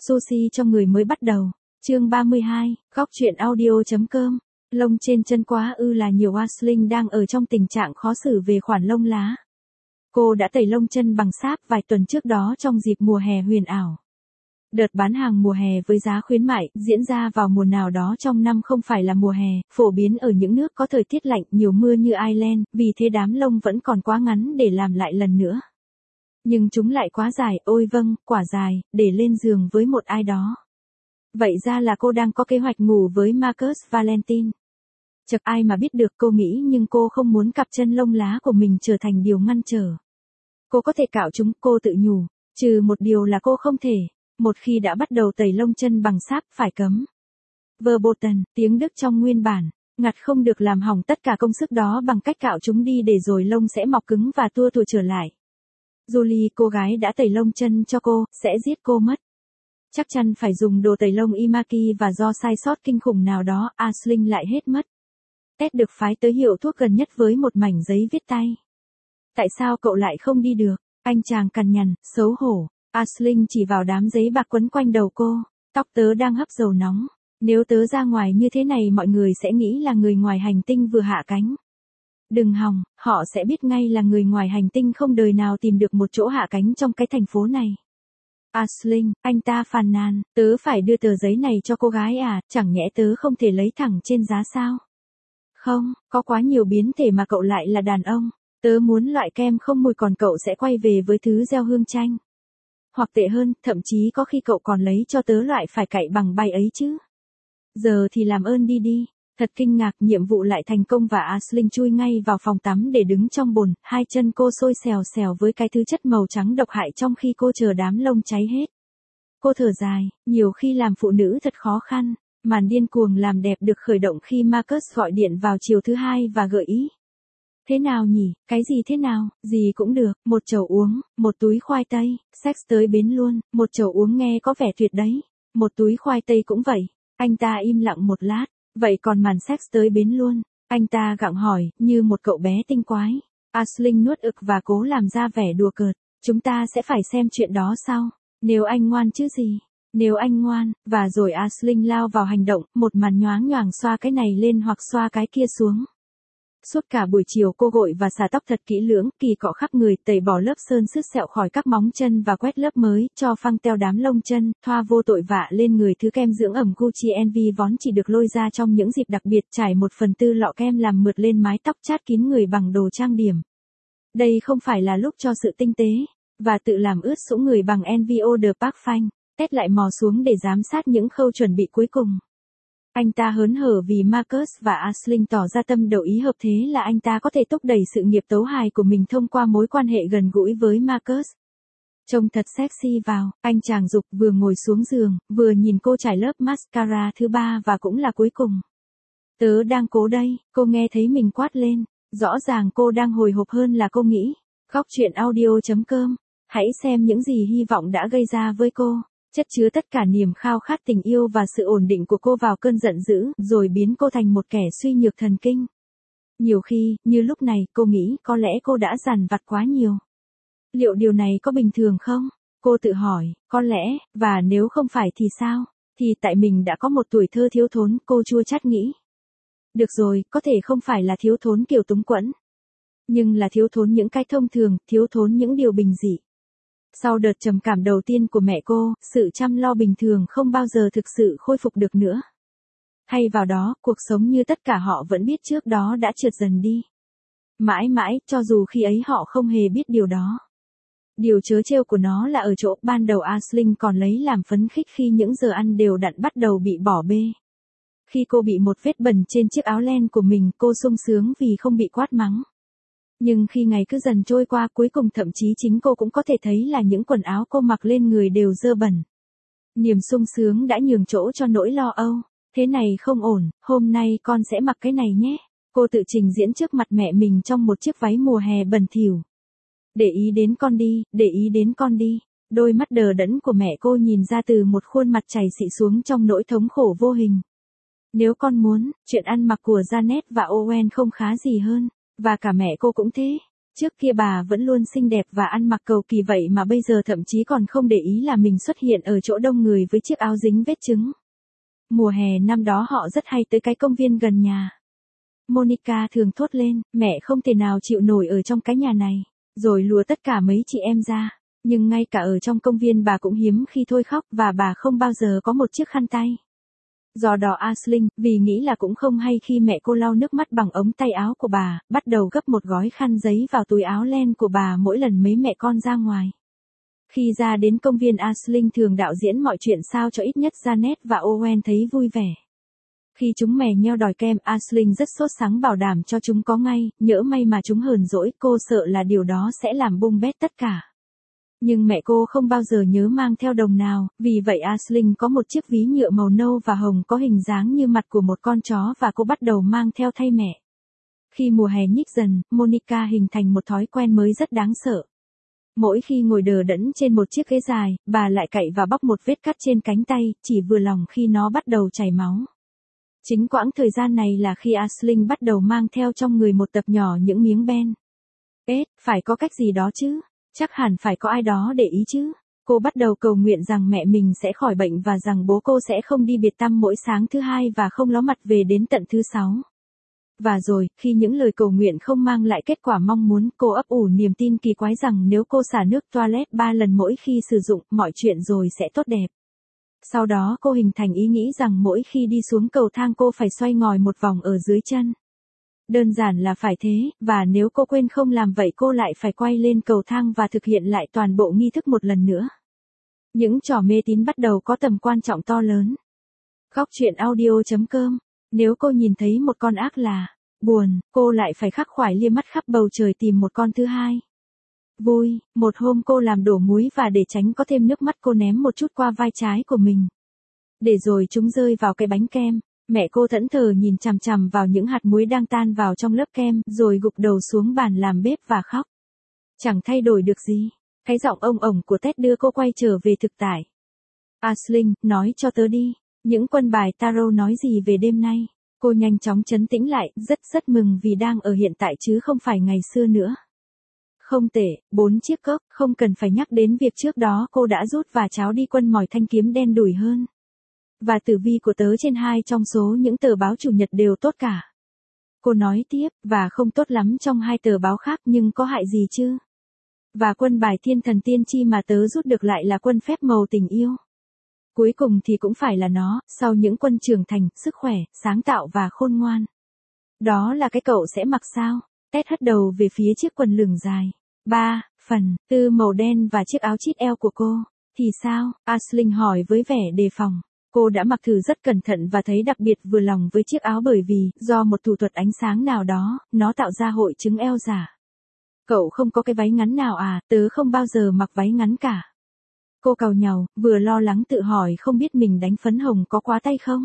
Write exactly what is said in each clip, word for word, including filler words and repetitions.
Sushi cho người mới bắt đầu. Chương ba mươi hai, góc truyện audio.com. Lông trên chân quá ư là nhiều. Aisling đang ở trong tình trạng khó xử về khoản lông lá. Cô đã tẩy lông chân bằng sáp vài tuần trước đó trong dịp mùa hè huyền ảo. Đợt bán hàng mùa hè với giá khuyến mại diễn ra vào mùa nào đó trong năm không phải là mùa hè, phổ biến ở những nước có thời tiết lạnh nhiều mưa như Ireland, vì thế đám lông vẫn còn quá ngắn để làm lại lần nữa. Nhưng chúng lại quá dài, ôi vâng, quả dài, để lên giường với một ai đó. Vậy ra là cô đang có kế hoạch ngủ với Marcus Valentine. Chật ai mà biết được, cô nghĩ, nhưng cô không muốn cặp chân lông lá của mình trở thành điều ngăn trở. Cô có thể cạo chúng, cô tự nhủ, trừ một điều là cô không thể, một khi đã bắt đầu tẩy lông chân bằng sáp phải cấm. Verboten, tiếng Đức trong nguyên bản, ngặt không được làm hỏng tất cả công sức đó bằng cách cạo chúng đi để rồi lông sẽ mọc cứng và tua tủa trở lại. Julie, cô gái đã tẩy lông chân cho cô, sẽ giết cô mất. Chắc chắn phải dùng đồ tẩy lông Imaki và do sai sót kinh khủng nào đó, Aisling lại hết mất. Ted được phái tới hiệu thuốc gần nhất với một mảnh giấy viết tay. Tại sao cậu lại không đi được? Anh chàng cằn nhằn, xấu hổ. Aisling chỉ vào đám giấy bạc quấn quanh đầu cô. Tóc tớ đang hấp dầu nóng. Nếu tớ ra ngoài như thế này mọi người sẽ nghĩ là người ngoài hành tinh vừa hạ cánh. Đừng hòng, họ sẽ biết ngay là người ngoài hành tinh không đời nào tìm được một chỗ hạ cánh trong cái thành phố này. Aisling, anh ta phàn nàn, tớ phải đưa tờ giấy này cho cô gái à, chẳng nhẽ tớ không thể lấy thẳng trên giá sao? Không, có quá nhiều biến thể mà cậu lại là đàn ông. Tớ muốn loại kem không mùi còn cậu sẽ quay về với thứ gieo hương chanh. Hoặc tệ hơn, thậm chí có khi cậu còn lấy cho tớ loại phải cạy bằng bay ấy chứ. Giờ thì làm ơn đi đi. Thật kinh ngạc, nhiệm vụ lại thành công và Aisling chui ngay vào phòng tắm để đứng trong bồn, hai chân cô sôi xèo xèo với cái thứ chất màu trắng độc hại trong khi cô chờ đám lông cháy hết. Cô thở dài, nhiều khi làm phụ nữ thật khó khăn. Màn điên cuồng làm đẹp được khởi động khi Marcus gọi điện vào chiều thứ hai và gợi ý. Thế nào nhỉ, cái gì thế nào, gì cũng được, một chầu uống, một túi khoai tây, sex tới bến luôn, một chầu uống nghe có vẻ tuyệt đấy, một túi khoai tây cũng vậy. Anh ta im lặng một lát, vậy còn màn sex tới bến luôn, anh ta gặng hỏi, như một cậu bé tinh quái. Aisling nuốt ực và cố làm ra vẻ đùa cợt, chúng ta sẽ phải xem chuyện đó sau, nếu anh ngoan chứ gì. Nếu anh ngoan, và rồi Aisling lao vào hành động, một màn nhoáng nhoàng xoa cái này lên hoặc xoa cái kia xuống. Suốt cả buổi chiều cô gội và xả tóc thật kỹ lưỡng, kỳ cọ khắp người, tẩy bỏ lớp sơn sứt sẹo khỏi các móng chân và quét lớp mới, cho phăng teo đám lông chân, thoa vô tội vạ lên người thứ kem dưỡng ẩm Gucci Envy vốn chỉ được lôi ra trong những dịp đặc biệt, trải một phần tư lọ kem làm mượt lên mái tóc chát kín người bằng đồ trang điểm. Đây không phải là lúc cho sự tinh tế, và tự làm ướt sũng người bằng Envy Eau de Parfum. Ted lại mò xuống để giám sát những khâu chuẩn bị cuối cùng. Anh ta hớn hở vì Marcus và Aisling tỏ ra tâm đầu ý hợp, thế là anh ta có thể thúc đẩy sự nghiệp tấu hài của mình thông qua mối quan hệ gần gũi với Marcus. Trông thật sexy vào, anh chàng dục vừa ngồi xuống giường, vừa nhìn cô trải lớp mascara thứ ba và cũng là cuối cùng. Tớ đang cố đây, cô nghe thấy mình quát lên, rõ ràng cô đang hồi hộp hơn là cô nghĩ. Góc truyện audio.com, hãy xem những gì hy vọng đã gây ra với cô. Chất chứa tất cả niềm khao khát tình yêu và sự ổn định của cô vào cơn giận dữ, rồi biến cô thành một kẻ suy nhược thần kinh. Nhiều khi, như lúc này, cô nghĩ có lẽ cô đã dằn vặt quá nhiều. Liệu điều này có bình thường không? Cô tự hỏi, có lẽ, và nếu không phải thì sao? Thì tại mình đã có một tuổi thơ thiếu thốn, cô chua chát nghĩ. Được rồi, có thể không phải là thiếu thốn kiểu túng quẫn. Nhưng là thiếu thốn những cái thông thường, thiếu thốn những điều bình dị. Sau đợt trầm cảm đầu tiên của mẹ cô, sự chăm lo bình thường không bao giờ thực sự khôi phục được nữa. Thay vào đó, cuộc sống như tất cả họ vẫn biết trước đó đã trượt dần đi. Mãi mãi, cho dù khi ấy họ không hề biết điều đó. Điều trớ trêu của nó là ở chỗ, ban đầu Aisling còn lấy làm phấn khích khi những giờ ăn đều đặn bắt đầu bị bỏ bê. Khi cô bị một vết bẩn trên chiếc áo len của mình, cô sung sướng vì không bị quát mắng. Nhưng khi ngày cứ dần trôi qua, cuối cùng thậm chí chính cô cũng có thể thấy là những quần áo cô mặc lên người đều dơ bẩn. Niềm sung sướng đã nhường chỗ cho nỗi lo âu. Thế này không ổn, hôm nay con sẽ mặc cái này nhé. Cô tự trình diễn trước mặt mẹ mình trong một chiếc váy mùa hè bẩn thỉu. Để ý đến con đi, để ý đến con đi. Đôi mắt đờ đẫn của mẹ cô nhìn ra từ một khuôn mặt chảy xị xuống trong nỗi thống khổ vô hình. Nếu con muốn, chuyện ăn mặc của Janet và Owen không khá gì hơn. Và cả mẹ cô cũng thế. Trước kia bà vẫn luôn xinh đẹp và ăn mặc cầu kỳ vậy mà bây giờ thậm chí còn không để ý là mình xuất hiện ở chỗ đông người với chiếc áo dính vết trứng. Mùa hè năm đó họ rất hay tới cái công viên gần nhà. Monica thường thốt lên, mẹ không thể nào chịu nổi ở trong cái nhà này, rồi lùa tất cả mấy chị em ra. Nhưng ngay cả ở trong công viên bà cũng hiếm khi thôi khóc và bà không bao giờ có một chiếc khăn tay. Do đó Aisling, vì nghĩ là cũng không hay khi mẹ cô lau nước mắt bằng ống tay áo của bà, bắt đầu gấp một gói khăn giấy vào túi áo len của bà mỗi lần mấy mẹ con ra ngoài. Khi ra đến công viên Aisling thường đạo diễn mọi chuyện sao cho ít nhất Janet và Owen thấy vui vẻ. Khi chúng mè nheo đòi kem, Aisling rất sốt sắng bảo đảm cho chúng có ngay, nhỡ may mà chúng hờn dỗi, cô sợ là điều đó sẽ làm bung bét tất cả. Nhưng mẹ cô không bao giờ nhớ mang theo đồng nào, vì vậy Aisling có một chiếc ví nhựa màu nâu và hồng có hình dáng như mặt của một con chó và cô bắt đầu mang theo thay mẹ. Khi mùa hè nhích dần, Monica hình thành một thói quen mới rất đáng sợ. Mỗi khi ngồi đờ đẫn trên một chiếc ghế dài, bà lại cạy và bóc một vết cắt trên cánh tay, chỉ vừa lòng khi nó bắt đầu chảy máu. Chính quãng thời gian này là khi Aisling bắt đầu mang theo trong người một tập nhỏ những miếng ben. Ết, phải có cách gì đó chứ? Chắc hẳn phải có ai đó để ý chứ. Cô bắt đầu cầu nguyện rằng mẹ mình sẽ khỏi bệnh và rằng bố cô sẽ không đi biệt tăm mỗi sáng thứ hai và không ló mặt về đến tận thứ sáu. Và rồi, khi những lời cầu nguyện không mang lại kết quả mong muốn, cô ấp ủ niềm tin kỳ quái rằng nếu cô xả nước toilet ba lần mỗi khi sử dụng, mọi chuyện rồi sẽ tốt đẹp. Sau đó cô hình thành ý nghĩ rằng mỗi khi đi xuống cầu thang cô phải xoay ngòi một vòng ở dưới chân. Đơn giản là phải thế, và nếu cô quên không làm vậy cô lại phải quay lên cầu thang và thực hiện lại toàn bộ nghi thức một lần nữa. Những trò mê tín bắt đầu có tầm quan trọng to lớn. Góc truyện audio chấm com. Nếu cô nhìn thấy một con ác là buồn, cô lại phải khắc khoải lia mắt khắp bầu trời tìm một con thứ hai. Vui, một hôm cô làm đổ muối và để tránh có thêm nước mắt cô ném một chút qua vai trái của mình. Để rồi chúng rơi vào cái bánh kem. Mẹ cô thẫn thờ nhìn chằm chằm vào những hạt muối đang tan vào trong lớp kem, rồi gục đầu xuống bàn làm bếp và khóc. Chẳng thay đổi được gì. Cái giọng ông ổng của Ted đưa cô quay trở về thực tại. Aisling, nói cho tớ đi, những quân bài tarot nói gì về đêm nay? Cô nhanh chóng trấn tĩnh lại, rất rất mừng vì đang ở hiện tại chứ không phải ngày xưa nữa. Không tệ, bốn chiếc cốc, không cần phải nhắc đến việc trước đó cô đã rút và cháo đi quân mỏi thanh kiếm đen đủi hơn. Và tử vi của tớ trên hai trong số những tờ báo chủ nhật đều tốt cả. Cô nói tiếp, và không tốt lắm trong hai tờ báo khác nhưng có hại gì chứ? Và quân bài thiên thần tiên tri mà tớ rút được lại là quân phép màu tình yêu. Cuối cùng thì cũng phải là nó, sau những quân trưởng thành, sức khỏe, sáng tạo và khôn ngoan. Đó là cái cậu sẽ mặc sao? Ted hất đầu về phía chiếc quần lửng dài. Ba, phần, tư màu đen và chiếc áo chít eo của cô. Thì sao? Aisling hỏi với vẻ đề phòng. Cô đã mặc thử rất cẩn thận và thấy đặc biệt vừa lòng với chiếc áo bởi vì, do một thủ thuật ánh sáng nào đó, nó tạo ra hội chứng eo giả. Cậu không có cái váy ngắn nào à? Tớ không bao giờ mặc váy ngắn cả. Cô càu nhàu, vừa lo lắng tự hỏi không biết mình đánh phấn hồng có quá tay không?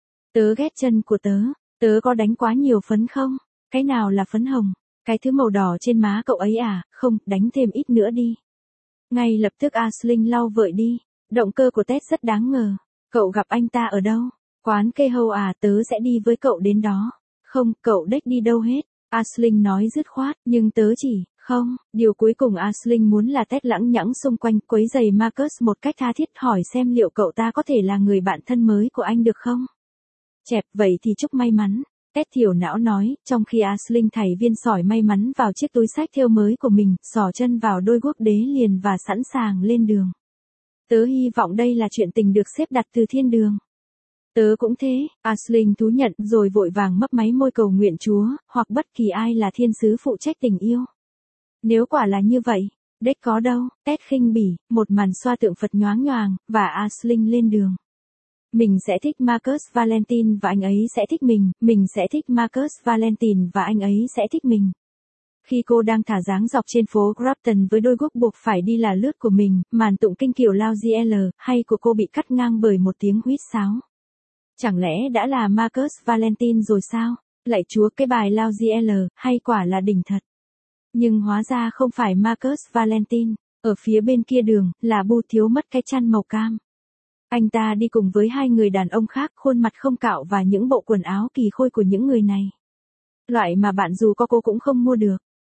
Tớ ghét chân của tớ, tớ có đánh quá nhiều phấn không? Cái nào là phấn hồng? Cái thứ màu đỏ trên má cậu ấy à? Không, đánh thêm ít nữa đi. Ngay lập tức Aisling lau vợi đi. Động cơ của Ted rất đáng ngờ. Cậu gặp anh ta ở đâu? Quán cây hâu à? Tớ sẽ đi với cậu đến đó. Không, cậu đếch đi đâu hết. Aisling nói dứt khoát, nhưng tớ chỉ, không, điều cuối cùng Aisling muốn là Ted lẳng nhẳng xung quanh quấy giày Marcus một cách tha thiết hỏi xem liệu cậu ta có thể là người bạn thân mới của anh được không? Chẹp, vậy thì chúc may mắn. Ted thiểu não nói, trong khi Aisling thảy viên sỏi may mắn vào chiếc túi xách thêu mới của mình, xỏ chân vào đôi guốc đế liền và sẵn sàng lên đường. Tớ hy vọng đây là chuyện tình được xếp đặt từ thiên đường. Tớ cũng thế, Aisling thú nhận rồi vội vàng mấp máy môi cầu nguyện Chúa, hoặc bất kỳ ai là thiên sứ phụ trách tình yêu. Nếu quả là như vậy, đếch có đâu, Ted khinh bỉ, một màn xoa tượng Phật nhoáng nhoàng, và Aisling lên đường. Mình sẽ thích Marcus Valentine và anh ấy sẽ thích mình, mình sẽ thích Marcus Valentine và anh ấy sẽ thích mình. Khi cô đang thả dáng dọc trên phố Grafton với đôi guốc buộc phải đi là lướt của mình, màn tụng kinh kiểu Lao giê lờ hay của cô bị cắt ngang bởi một tiếng huýt sáo. Chẳng lẽ đã là Marcus Valentine rồi sao? Lạy Chúa, cái bài Lao giê lờ hay quả là đỉnh thật. Nhưng hóa ra không phải Marcus Valentine, ở phía bên kia đường, là Bu thiếu mất cái chăn màu cam. Anh ta đi cùng với hai người đàn ông khác, khuôn mặt không cạo và những bộ quần áo kỳ khôi của những người này. Loại mà bạn dù có cô cũng không mua được.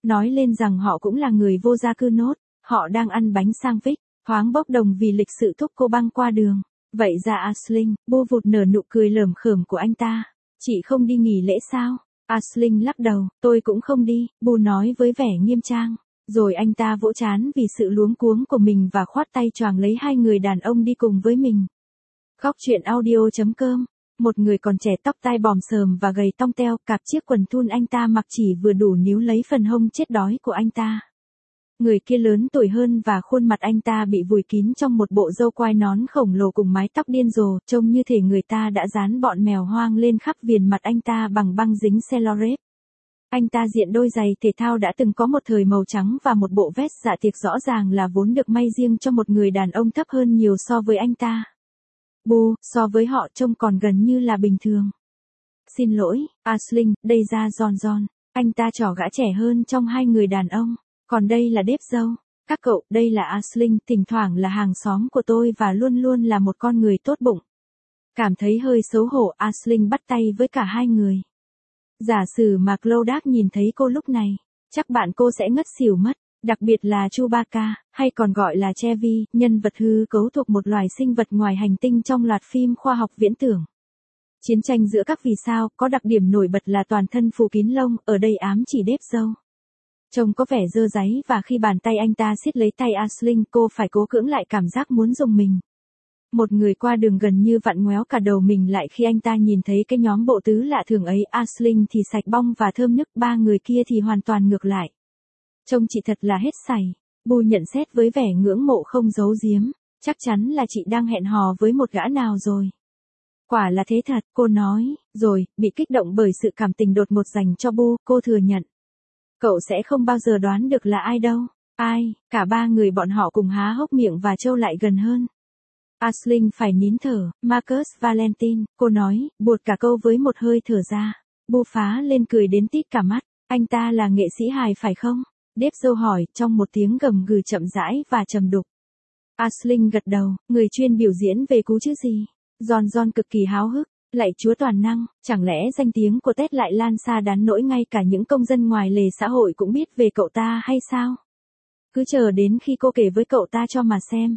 Nói lên rằng họ cũng là người vô gia cư nốt, họ đang ăn bánh sandwich, thoáng bốc đồng vì lịch sự thúc cô băng qua đường. Vậy ra Aisling, Boo vụt nở nụ cười lởm khởm của anh ta. Chị không đi nghỉ lễ sao? Aisling lắc đầu, tôi cũng không đi, Boo nói với vẻ nghiêm trang. Rồi anh ta vỗ trán vì sự luống cuống của mình và khoát tay choàng lấy hai người đàn ông đi cùng với mình. Góc truyện audio.com. Một người còn trẻ tóc tai bòm sờm và gầy tong teo, cạp chiếc quần thun anh ta mặc chỉ vừa đủ níu lấy phần hông chết đói của anh ta. Người kia lớn tuổi hơn và khuôn mặt anh ta bị vùi kín trong một bộ râu quai nón khổng lồ cùng mái tóc điên rồ, trông như thể người ta đã dán bọn mèo hoang lên khắp viền mặt anh ta bằng băng dính Cellotape. Anh ta diện đôi giày thể thao đã từng có một thời màu trắng và một bộ vest dạ tiệc rõ ràng là vốn được may riêng cho một người đàn ông thấp hơn nhiều so với anh ta. Boo, so với họ trông còn gần như là bình thường. Xin lỗi, Aisling, đây ra John John. Anh ta trỏ gã trẻ hơn trong hai người đàn ông. Còn đây là Dave dâu. Các cậu, đây là Aisling, thỉnh thoảng là hàng xóm của tôi và luôn luôn là một con người tốt bụng. Cảm thấy hơi xấu hổ, Aisling bắt tay với cả hai người. Giả sử mà Clodagh nhìn thấy cô lúc này, chắc bạn cô sẽ ngất xỉu mất. Đặc biệt là Chewbacca, hay còn gọi là Chevy, nhân vật hư cấu thuộc một loài sinh vật ngoài hành tinh trong loạt phim khoa học viễn tưởng. Chiến tranh giữa các vì sao có đặc điểm nổi bật là toàn thân phủ kín lông, ở đây ám chỉ Dave dâu. Trông có vẻ dơ dáy và khi bàn tay anh ta siết lấy tay Aisling, cô phải cố cưỡng lại cảm giác muốn dùng mình. Một người qua đường gần như vặn ngoéo cả đầu mình lại khi anh ta nhìn thấy cái nhóm bộ tứ lạ thường ấy. Aisling thì sạch bong và thơm nức, ba người kia thì hoàn toàn ngược lại. Trông chị thật là hết sảy. Boo nhận xét với vẻ ngưỡng mộ không giấu giếm. Chắc chắn là chị đang hẹn hò với một gã nào rồi. Quả là thế thật, cô nói, rồi, bị kích động bởi sự cảm tình đột ngột dành cho Boo, cô thừa nhận. Cậu sẽ không bao giờ đoán được là ai đâu. Ai, cả ba người bọn họ cùng há hốc miệng và trâu lại gần hơn. Aisling phải nín thở, Marcus Valentine, cô nói, buột cả câu với một hơi thở ra. Boo phá lên cười đến tít cả mắt. Anh ta là nghệ sĩ hài phải không? Dave dâu hỏi, trong một tiếng gầm gừ chậm rãi và trầm đục. Aisling gật đầu, người chuyên biểu diễn về cú chứ gì? John John cực kỳ háo hức, lạy Chúa toàn năng, chẳng lẽ danh tiếng của Ted lại lan xa đến nỗi ngay cả những công dân ngoài lề xã hội cũng biết về cậu ta hay sao? Cứ chờ đến khi cô kể với cậu ta cho mà xem.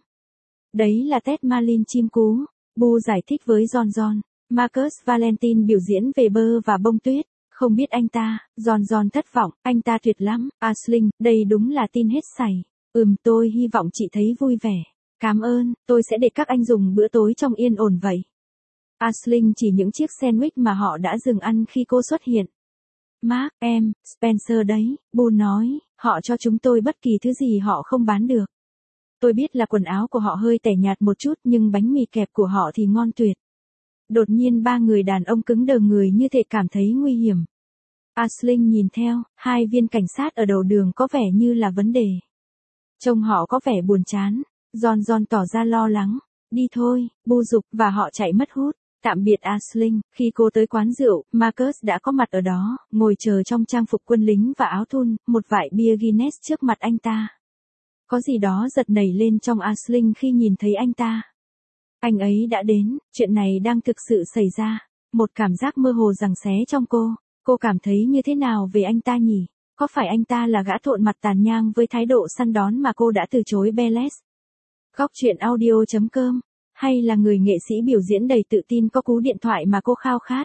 Đấy là Ted Marlin chim cú, Boo giải thích với John John. Marcus Valentine biểu diễn về bơ và bông tuyết. Không biết anh ta, John John thất vọng, anh ta tuyệt lắm, Aisling, đây đúng là tin hết sảy. Ừm, tôi hy vọng chị thấy vui vẻ. Cảm ơn, tôi sẽ để các anh dùng bữa tối trong yên ổn vậy. Aisling chỉ những chiếc sandwich mà họ đã dừng ăn khi cô xuất hiện. Mark, em, Spencer đấy, Boo nói, họ cho chúng tôi bất kỳ thứ gì họ không bán được. Tôi biết là quần áo của họ hơi tẻ nhạt một chút nhưng bánh mì kẹp của họ thì ngon tuyệt. Đột nhiên ba người đàn ông cứng đờ người như thể cảm thấy nguy hiểm. Aisling nhìn theo, hai viên cảnh sát ở đầu đường có vẻ như là vấn đề. Trông họ có vẻ buồn chán. John John tỏ ra lo lắng. Đi thôi, Boo giục và họ chạy mất hút. Tạm biệt Aisling, khi cô tới quán rượu, Marcus đã có mặt ở đó, ngồi chờ trong trang phục quân lính và áo thun, một vại bia Guinness trước mặt anh ta. Có gì đó giật nảy lên trong Aisling khi nhìn thấy anh ta. Anh ấy đã đến, chuyện này đang thực sự xảy ra. Một cảm giác mơ hồ giằng xé trong cô. Cô cảm thấy như thế nào về anh ta nhỉ? Có phải anh ta là gã thộn mặt tàn nhang với thái độ săn đón mà cô đã từ chối Belles? Góc truyện audio.com. Hay là người nghệ sĩ biểu diễn đầy tự tin có cú điện thoại mà cô khao khát?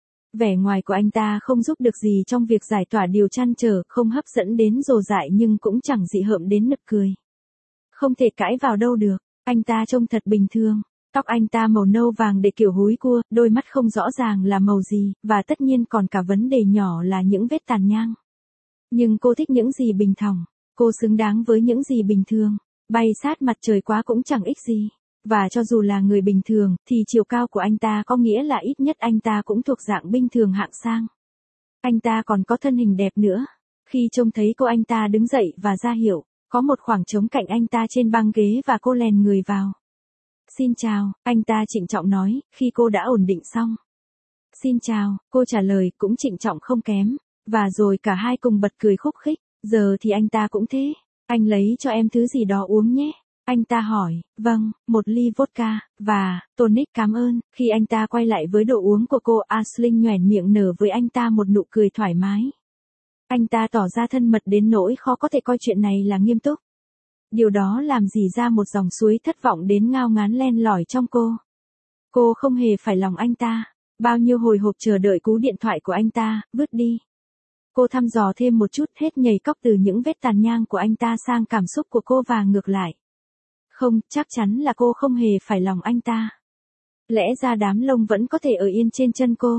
Vẻ ngoài của anh ta không giúp được gì trong việc giải tỏa điều trăn trở, không hấp dẫn đến rồ dại nhưng cũng chẳng dị hợm đến nực cười. Không thể cãi vào đâu được, anh ta trông thật bình thường. Tóc anh ta màu nâu vàng để kiểu húi cua, đôi mắt không rõ ràng là màu gì, và tất nhiên còn cả vấn đề nhỏ là những vết tàn nhang. Nhưng cô thích những gì bình thỏng, cô xứng đáng với những gì bình thường, bay sát mặt trời quá cũng chẳng ích gì. Và cho dù là người bình thường, thì chiều cao của anh ta có nghĩa là ít nhất anh ta cũng thuộc dạng bình thường hạng sang. Anh ta còn có thân hình đẹp nữa. Khi trông thấy cô anh ta đứng dậy và ra hiệu, có một khoảng trống cạnh anh ta trên băng ghế và cô lèn người vào. Xin chào, anh ta trịnh trọng nói, khi cô đã ổn định xong. Xin chào, cô trả lời cũng trịnh trọng không kém. Và rồi cả hai cùng bật cười khúc khích, giờ thì anh ta cũng thế. Anh lấy cho em thứ gì đó uống nhé. Anh ta hỏi, vâng, một ly vodka, và, tonic cảm ơn. Khi anh ta quay lại với đồ uống của cô, Aisling nhoẻn miệng nở với anh ta một nụ cười thoải mái. Anh ta tỏ ra thân mật đến nỗi khó có thể coi chuyện này là nghiêm túc. Điều đó làm dì ra một dòng suối thất vọng đến ngao ngán len lỏi trong cô. Cô không hề phải lòng anh ta. Bao nhiêu hồi hộp chờ đợi cú điện thoại của anh ta, vứt đi. Cô thăm dò thêm một chút hết nhảy cóc từ những vết tàn nhang của anh ta sang cảm xúc của cô và ngược lại. Không, chắc chắn là cô không hề phải lòng anh ta. Lẽ ra đám lông vẫn có thể ở yên trên chân cô.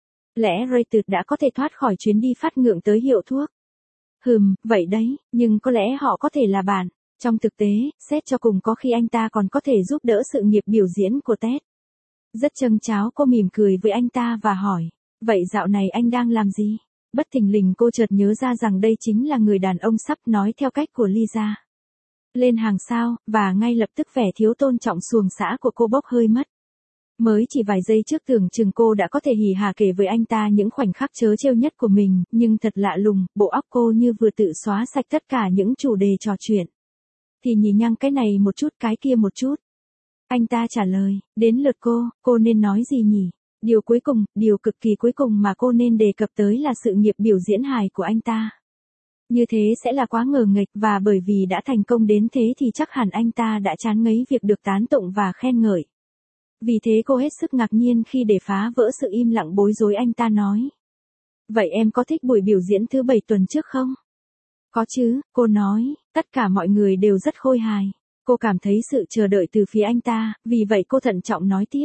Lẽ Raytut đã có thể thoát khỏi chuyến đi phát ngượng tới hiệu thuốc. Hừm, vậy đấy, nhưng có lẽ họ có thể là bạn. Trong thực tế, xét cho cùng có khi anh ta còn có thể giúp đỡ sự nghiệp biểu diễn của Ted. Rất châng cháo cô mỉm cười với anh ta và hỏi, vậy dạo này anh đang làm gì? Bất thình lình cô chợt nhớ ra rằng đây chính là người đàn ông sắp nói theo cách của Lisa. Lên hàng sao, và ngay lập tức vẻ thiếu tôn trọng xuồng xã của cô bốc hơi mất. Mới chỉ vài giây trước tưởng chừng cô đã có thể hỉ hả kể với anh ta những khoảnh khắc trớ trêu nhất của mình, nhưng thật lạ lùng, bộ óc cô như vừa tự xóa sạch tất cả những chủ đề trò chuyện. Thì nhì nhăng cái này một chút cái kia một chút. Anh ta trả lời, đến lượt cô, cô nên nói gì nhỉ? Điều cuối cùng, điều cực kỳ cuối cùng mà cô nên đề cập tới là sự nghiệp biểu diễn hài của anh ta. Như thế sẽ là quá ngờ nghệch, và bởi vì đã thành công đến thế thì chắc hẳn anh ta đã chán ngấy việc được tán tụng và khen ngợi. Vì thế cô hết sức ngạc nhiên khi để phá vỡ sự im lặng bối rối anh ta nói. Vậy em có thích buổi biểu diễn thứ bảy tuần trước không? Có chứ, cô nói, tất cả mọi người đều rất khôi hài. Cô cảm thấy sự chờ đợi từ phía anh ta, vì vậy cô thận trọng nói tiếp.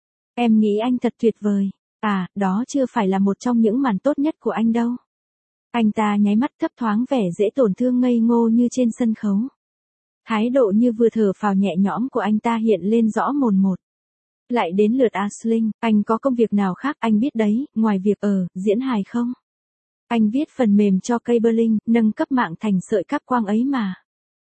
Em nghĩ anh thật tuyệt vời. À, đó chưa phải là một trong những màn tốt nhất của anh đâu. Anh ta nháy mắt thấp thoáng vẻ dễ tổn thương ngây ngô như trên sân khấu. Thái độ như vừa thở phào nhẹ nhõm của anh ta hiện lên rõ mồn một. Lại đến lượt Aisling, anh có công việc nào khác anh biết đấy, ngoài việc ở, diễn hài không? Anh viết phần mềm cho cabling, nâng cấp mạng thành sợi cáp quang ấy mà.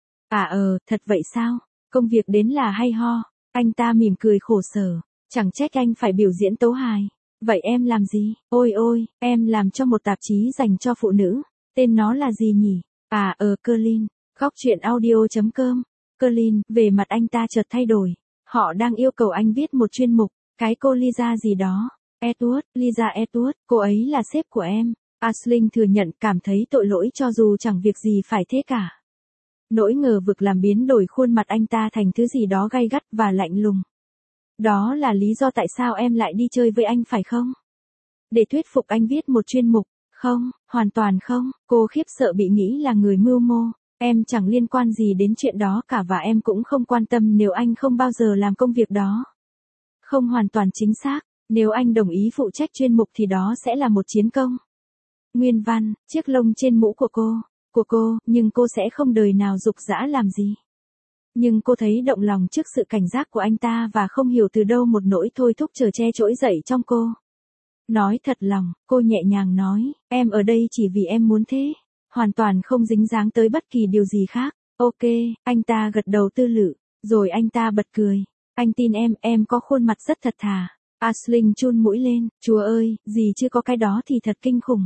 À ờ, thật vậy sao? Công việc đến là hay ho. Anh ta mỉm cười khổ sở. Chẳng trách anh phải biểu diễn tấu hài. Vậy em làm gì? Ôi ôi, em làm cho một tạp chí dành cho phụ nữ. Tên nó là gì nhỉ? À ờ, Colin. Góc truyện audio chấm com. Colin, về mặt anh ta chợt thay đổi. Họ đang yêu cầu anh viết một chuyên mục. Cái cô Lisa gì đó. Edward, Lisa Edward, cô ấy là sếp của em. Aisling thừa nhận cảm thấy tội lỗi cho dù chẳng việc gì phải thế cả. Nỗi ngờ vực làm biến đổi khuôn mặt anh ta thành thứ gì đó gay gắt và lạnh lùng. Đó là lý do tại sao em lại đi chơi với anh phải không? Để thuyết phục anh viết một chuyên mục. Không, hoàn toàn không, cô khiếp sợ bị nghĩ là người mưu mô. Em chẳng liên quan gì đến chuyện đó cả và em cũng không quan tâm nếu anh không bao giờ làm công việc đó. Không hoàn toàn chính xác, nếu anh đồng ý phụ trách chuyên mục thì đó sẽ là một chiến công. Nguyên văn, chiếc lông trên mũ của cô, của cô, nhưng cô sẽ không đời nào dục dã làm gì. Nhưng cô thấy động lòng trước sự cảnh giác của anh ta và không hiểu từ đâu một nỗi thôi thúc chờ che trỗi dậy trong cô. Nói thật lòng, cô nhẹ nhàng nói, em ở đây chỉ vì em muốn thế. Hoàn toàn không dính dáng tới bất kỳ điều gì khác. Ok, anh ta gật đầu tư lự, rồi anh ta bật cười. Anh tin em, em có khuôn mặt rất thật thà. Aisling chun mũi lên, chúa ơi, gì chưa có cái đó thì thật kinh khủng.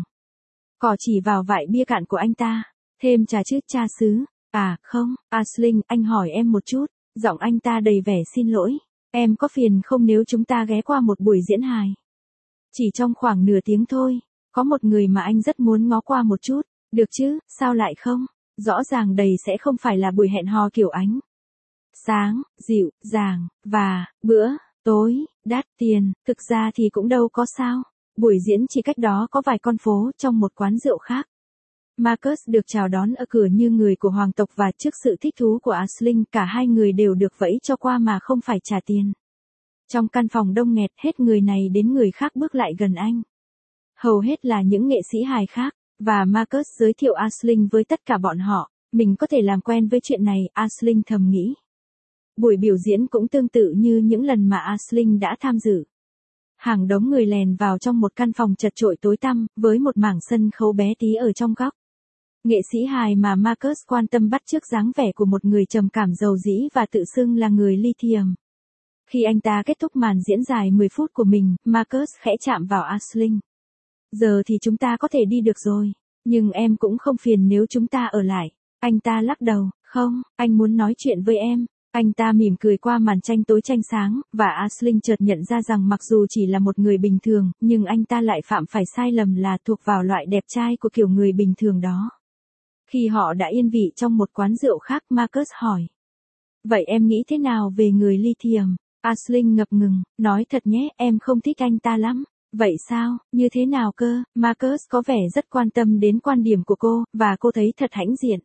Cỏ chỉ vào vại bia cạn của anh ta. Thêm trà chứ, cha xứ. À, không, Aisling, anh hỏi em một chút. Giọng anh ta đầy vẻ xin lỗi. Em có phiền không nếu chúng ta ghé qua một buổi diễn hài? Chỉ trong khoảng nửa tiếng thôi. Có một người mà anh rất muốn ngó qua một chút. Được chứ, sao lại không? Rõ ràng đây sẽ không phải là buổi hẹn hò kiểu ánh sáng, dịu, dàng, và, bữa, tối, đắt tiền, thực ra thì cũng đâu có sao. Buổi diễn chỉ cách đó có vài con phố trong một quán rượu khác. Marcus được chào đón ở cửa như người của hoàng tộc và trước sự thích thú của Aisling cả hai người đều được vẫy cho qua mà không phải trả tiền. Trong căn phòng đông nghẹt hết người này đến người khác bước lại gần anh. Hầu hết là những nghệ sĩ hài khác. Và Marcus giới thiệu Aisling với tất cả bọn họ, mình có thể làm quen với chuyện này, Aisling thầm nghĩ. Buổi biểu diễn cũng tương tự như những lần mà Aisling đã tham dự. Hàng đống người lèn vào trong một căn phòng chật chội tối tăm, với một mảng sân khấu bé tí ở trong góc. Nghệ sĩ hài mà Marcus quan tâm bắt chước dáng vẻ của một người trầm cảm giàu dĩ và tự xưng là người lithium. Khi anh ta kết thúc màn diễn dài mười phút của mình, Marcus khẽ chạm vào Aisling. Giờ thì chúng ta có thể đi được rồi, nhưng em cũng không phiền nếu chúng ta ở lại. Anh ta lắc đầu, không, anh muốn nói chuyện với em. Anh ta mỉm cười qua màn tranh tối tranh sáng, và Aisling chợt nhận ra rằng mặc dù chỉ là một người bình thường, nhưng anh ta lại phạm phải sai lầm là thuộc vào loại đẹp trai của kiểu người bình thường đó. Khi họ đã yên vị trong một quán rượu khác, Marcus hỏi. Vậy em nghĩ thế nào về người Lithium? Aisling ngập ngừng, nói thật nhé, em không thích anh ta lắm. Vậy sao, như thế nào cơ? Marcus có vẻ rất quan tâm đến quan điểm của cô, và cô thấy thật hãnh diện.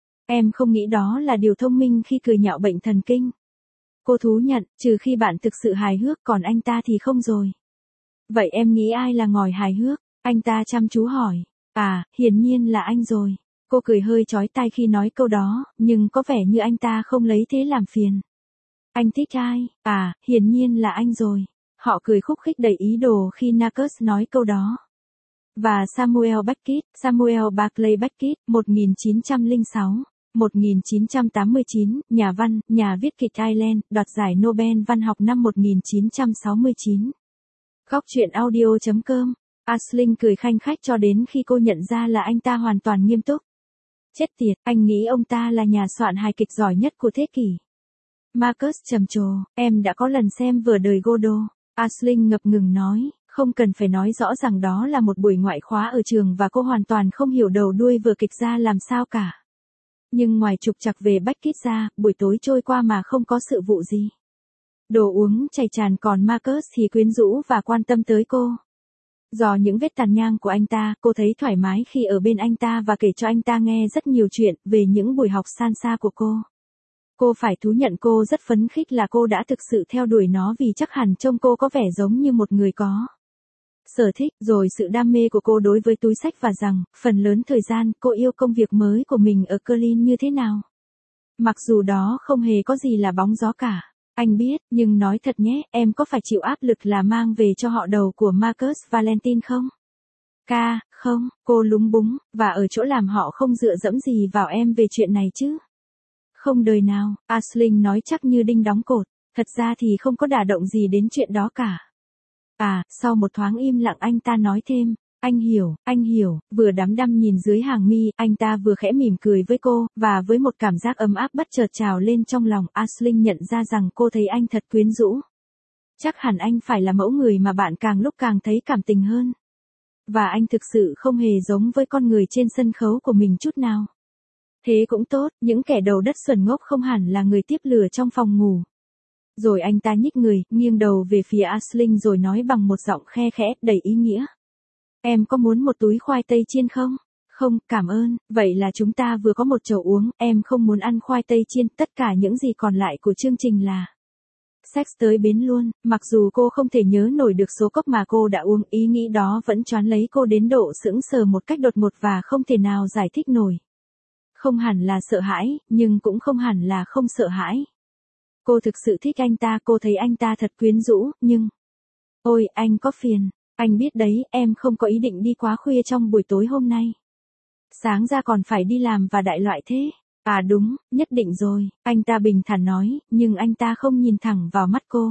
Em không nghĩ đó là điều thông minh khi cười nhạo bệnh thần kinh. Cô thú nhận, trừ khi bạn thực sự hài hước, còn anh ta thì không rồi. Vậy em nghĩ ai là ngòi hài hước? Anh ta chăm chú hỏi. À, hiển nhiên là anh rồi. Cô cười hơi chói tai khi nói câu đó, nhưng có vẻ như anh ta không lấy thế làm phiền. Anh thích ai? À, hiển nhiên là anh rồi. Họ cười khúc khích đầy ý đồ khi Marcus nói câu đó. Và Samuel Beckett, Samuel Barclay Beckett, một nghìn chín trăm lẻ sáu đến một nghìn chín trăm tám mươi chín, nhà văn, nhà viết kịch Ireland, đoạt giải Nobel văn học năm một nghìn chín trăm sáu mươi chín. Góc truyện audio chấm com. Aisling cười khanh khách cho đến khi cô nhận ra là anh ta hoàn toàn nghiêm túc. Chết tiệt, anh nghĩ ông ta là nhà soạn hài kịch giỏi nhất của thế kỷ. Marcus trầm trồ, em đã có lần xem vở đời Godot. Aisling ngập ngừng nói, không cần phải nói rõ rằng đó là một buổi ngoại khóa ở trường và cô hoàn toàn không hiểu đầu đuôi vở kịch ra làm sao cả. Nhưng ngoài trục trặc về Beckett ra, buổi tối trôi qua mà không có sự vụ gì. Đồ uống chảy tràn, còn Marcus thì quyến rũ và quan tâm tới cô. Do những vết tàn nhang của anh ta, cô thấy thoải mái khi ở bên anh ta và kể cho anh ta nghe rất nhiều chuyện về những buổi học san xa của cô. Cô phải thú nhận cô rất phấn khích là cô đã thực sự theo đuổi nó vì chắc hẳn trông cô có vẻ giống như một người có sở thích, rồi sự đam mê của cô đối với túi xách và rằng, phần lớn thời gian, cô yêu công việc mới của mình ở Berlin như thế nào. Mặc dù đó không hề có gì là bóng gió cả. Anh biết, nhưng nói thật nhé, em có phải chịu áp lực là mang về cho họ đầu của Marcus Valentine không? Ca, không, cô lúng búng, và ở chỗ làm họ không dựa dẫm gì vào em về chuyện này chứ? Không đời nào, Aisling nói chắc như đinh đóng cột, thật ra thì không có đả động gì đến chuyện đó cả. À, sau một thoáng im lặng anh ta nói thêm, anh hiểu, anh hiểu, vừa đắm đăm nhìn dưới hàng mi, anh ta vừa khẽ mỉm cười với cô, và với một cảm giác ấm áp bất chợt trào lên trong lòng, Aisling nhận ra rằng cô thấy anh thật quyến rũ. Chắc hẳn anh phải là mẫu người mà bạn càng lúc càng thấy cảm tình hơn. Và anh thực sự không hề giống với con người trên sân khấu của mình chút nào. Thế cũng tốt, những kẻ đầu đất xuẩn ngốc không hẳn là người tiếp lửa trong phòng ngủ. Rồi anh ta nhích người, nghiêng đầu về phía Aisling rồi nói bằng một giọng khe khẽ, đầy ý nghĩa. Em có muốn một túi khoai tây chiên không? Không, cảm ơn, vậy là chúng ta vừa có một chầu uống, em không muốn ăn khoai tây chiên, tất cả những gì còn lại của chương trình là sex tới bến luôn. Mặc dù cô không thể nhớ nổi được số cốc mà cô đã uống, ý nghĩ đó vẫn choán lấy cô đến độ sững sờ một cách đột ngột và không thể nào giải thích nổi. Không hẳn là sợ hãi, nhưng cũng không hẳn là không sợ hãi. Cô thực sự thích anh ta, cô thấy anh ta thật quyến rũ, nhưng... Ôi, anh có phiền. Anh biết đấy, em không có ý định đi quá khuya trong buổi tối hôm nay. Sáng ra còn phải đi làm và đại loại thế. À đúng, nhất định rồi, anh ta bình thản nói, nhưng anh ta không nhìn thẳng vào mắt cô.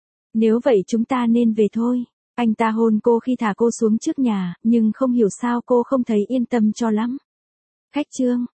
Nếu vậy chúng ta nên về thôi. Anh ta hôn cô khi thả cô xuống trước nhà, nhưng không hiểu sao cô không thấy yên tâm cho lắm. Khách trương.